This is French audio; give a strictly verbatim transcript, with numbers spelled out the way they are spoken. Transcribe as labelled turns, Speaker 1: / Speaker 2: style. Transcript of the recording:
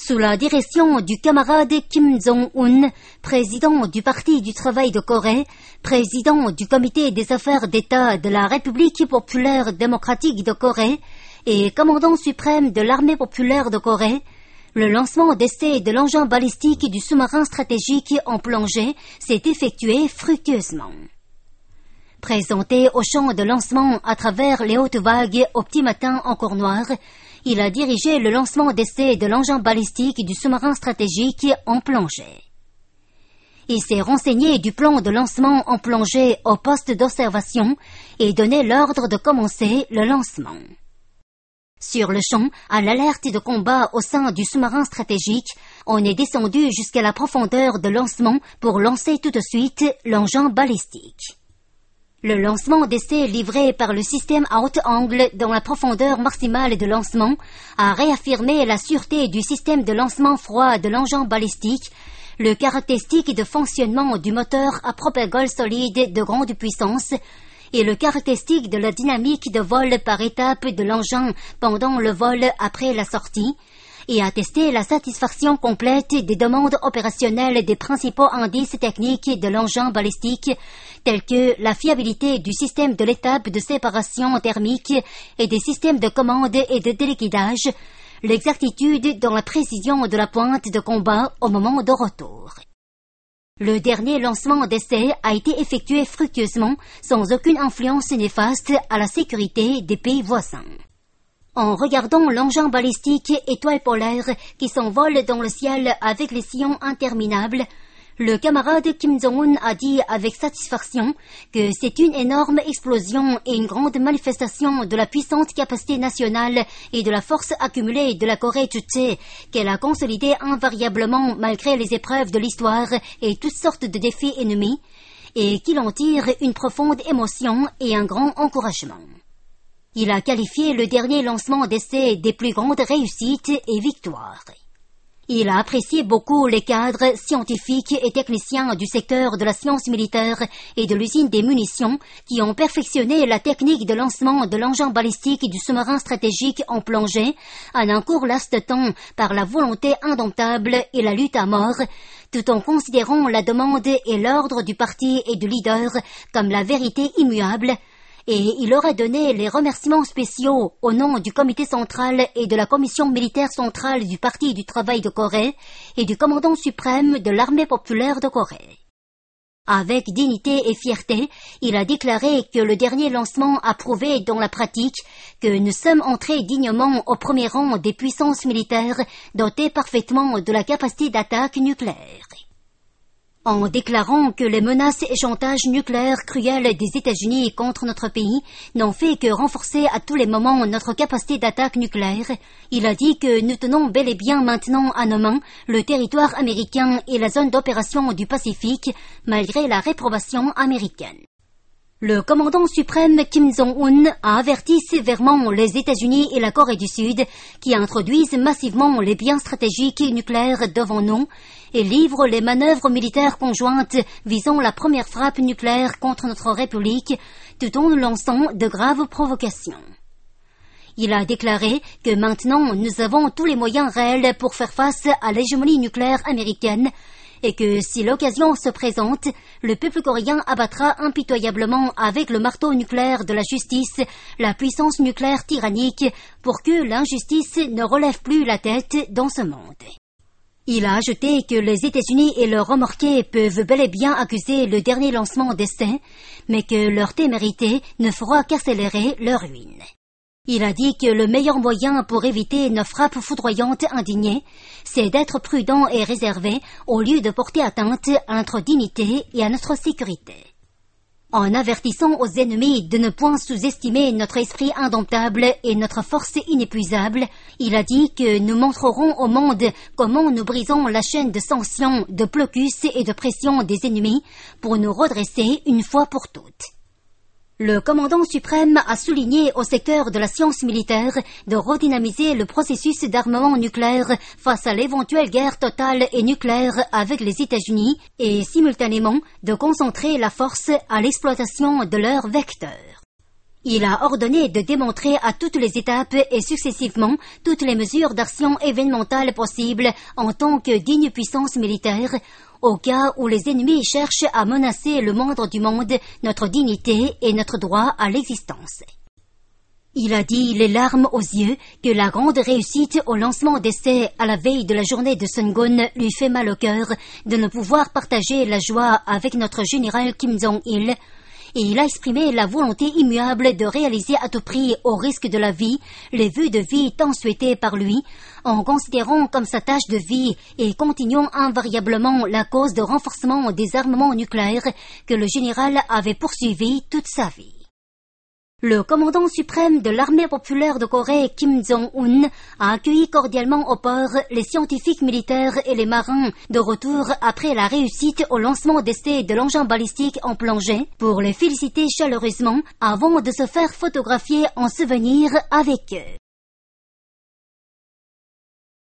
Speaker 1: Sous la direction du camarade Kim Jong-un, président du Parti du travail de Corée, président du Comité des affaires d'État de la République populaire démocratique de Corée et commandant suprême de l'armée populaire de Corée, le lancement d'essai de l'engin balistique du sous-marin stratégique en plongée s'est effectué fructueusement. Présenté au champ de lancement à travers les hautes vagues au petit matin encore noir, il a dirigé le lancement d'essai de l'engin balistique du sous-marin stratégique en plongée. Il s'est renseigné du plan de lancement en plongée au poste d'observation et donné l'ordre de commencer le lancement. Sur le champ, à l'alerte de combat au sein du sous-marin stratégique, on est descendu jusqu'à la profondeur de lancement pour lancer tout de suite l'engin balistique. Le lancement d'essai livré par le système à haut angle dans la profondeur maximale de lancement a réaffirmé la sûreté du système de lancement froid de l'engin balistique, le caractéristique de fonctionnement du moteur à propelleur solide de grande puissance et le caractéristique de la dynamique de vol par étape de l'engin pendant le vol après la sortie, et a testé la satisfaction complète des demandes opérationnelles des principaux indices techniques de l'engin balistique, tels que la fiabilité du système de l'étape de séparation thermique et des systèmes de commande et de déliquidage, l'exactitude dans la précision de la pointe de combat au moment de retour. Le dernier lancement d'essai a été effectué fructueusement sans aucune influence néfaste à la sécurité des pays voisins. En regardant l'engin balistique étoile polaire qui s'envole dans le ciel avec les sillons interminables, le camarade Kim Jong-un a dit avec satisfaction que c'est une énorme explosion et une grande manifestation de la puissante capacité nationale et de la force accumulée de la Corée Juche qu'elle a consolidée invariablement malgré les épreuves de l'histoire et toutes sortes de défis ennemis, et qu'il en tire une profonde émotion et un grand encouragement. Il a qualifié le dernier lancement d'essai des plus grandes réussites et victoires. Il a apprécié beaucoup les cadres scientifiques et techniciens du secteur de la science militaire et de l'usine des munitions qui ont perfectionné la technique de lancement de l'engin balistique du sous-marin stratégique en plongée en un court laps de temps par la volonté indomptable et la lutte à mort, tout en considérant la demande et l'ordre du parti et du leader comme la vérité immuable. Et il aurait donné les remerciements spéciaux au nom du comité central et de la commission militaire centrale du Parti du travail de Corée et du commandant suprême de l'armée populaire de Corée. Avec dignité et fierté, il a déclaré que le dernier lancement a prouvé dans la pratique que nous sommes entrés dignement au premier rang des puissances militaires dotées parfaitement de la capacité d'attaque nucléaire. En déclarant que les menaces et chantages nucléaires cruels des États-Unis contre notre pays n'ont fait que renforcer à tous les moments notre capacité d'attaque nucléaire, il a dit que nous tenons bel et bien maintenant à nos mains le territoire américain et la zone d'opération du Pacifique, malgré la réprobation américaine. Le commandant suprême Kim Jong-un a averti sévèrement les États-Unis et la Corée du Sud qui introduisent massivement les biens stratégiques nucléaires devant nous et livrent les manœuvres militaires conjointes visant la première frappe nucléaire contre notre République tout en nous lançant de graves provocations. Il a déclaré que maintenant nous avons tous les moyens réels pour faire face à l'hégémonie nucléaire américaine et que si l'occasion se présente, le peuple coréen abattra impitoyablement avec le marteau nucléaire de la justice la puissance nucléaire tyrannique pour que l'injustice ne relève plus la tête dans ce monde. Il a ajouté que les États-Unis et leurs remorqués peuvent bel et bien accuser le dernier lancement d'essai, mais que leur témérité ne fera qu'accélérer leur ruine. Il a dit que le meilleur moyen pour éviter nos frappes foudroyantes indignées, c'est d'être prudent et réservé au lieu de porter atteinte à notre dignité et à notre sécurité. En avertissant aux ennemis de ne point sous-estimer notre esprit indomptable et notre force inépuisable, il a dit que nous montrerons au monde comment nous brisons la chaîne de sanctions, de blocus et de pression des ennemis pour nous redresser une fois pour toutes. Le commandant suprême a souligné au secteur de la science militaire de redynamiser le processus d'armement nucléaire face à l'éventuelle guerre totale et nucléaire avec les États-Unis et simultanément de concentrer la force à l'exploitation de leurs vecteurs. Il a ordonné de démontrer à toutes les étapes et successivement toutes les mesures d'action événementale possibles en tant que digne puissance militaire, au cas où les ennemis cherchent à menacer le moindre du monde, notre dignité et notre droit à l'existence. Il a dit, les larmes aux yeux, que la grande réussite au lancement d'essai à la veille de la journée de Sungun lui fait mal au cœur de ne pouvoir partager la joie avec notre général Kim Jong-il, et il a exprimé la volonté immuable de réaliser à tout prix, au risque de la vie, les vœux de vie tant souhaités par lui, en considérant comme sa tâche de vie et continuant invariablement la cause de renforcement des armements nucléaires que le général avait poursuivi toute sa vie. Le commandant suprême de l'armée populaire de Corée, Kim Jong-un, a accueilli cordialement au port les scientifiques militaires et les marins de retour après la réussite au lancement d'essai de l'engin balistique en plongée pour les féliciter chaleureusement avant de se faire photographier en souvenir avec eux.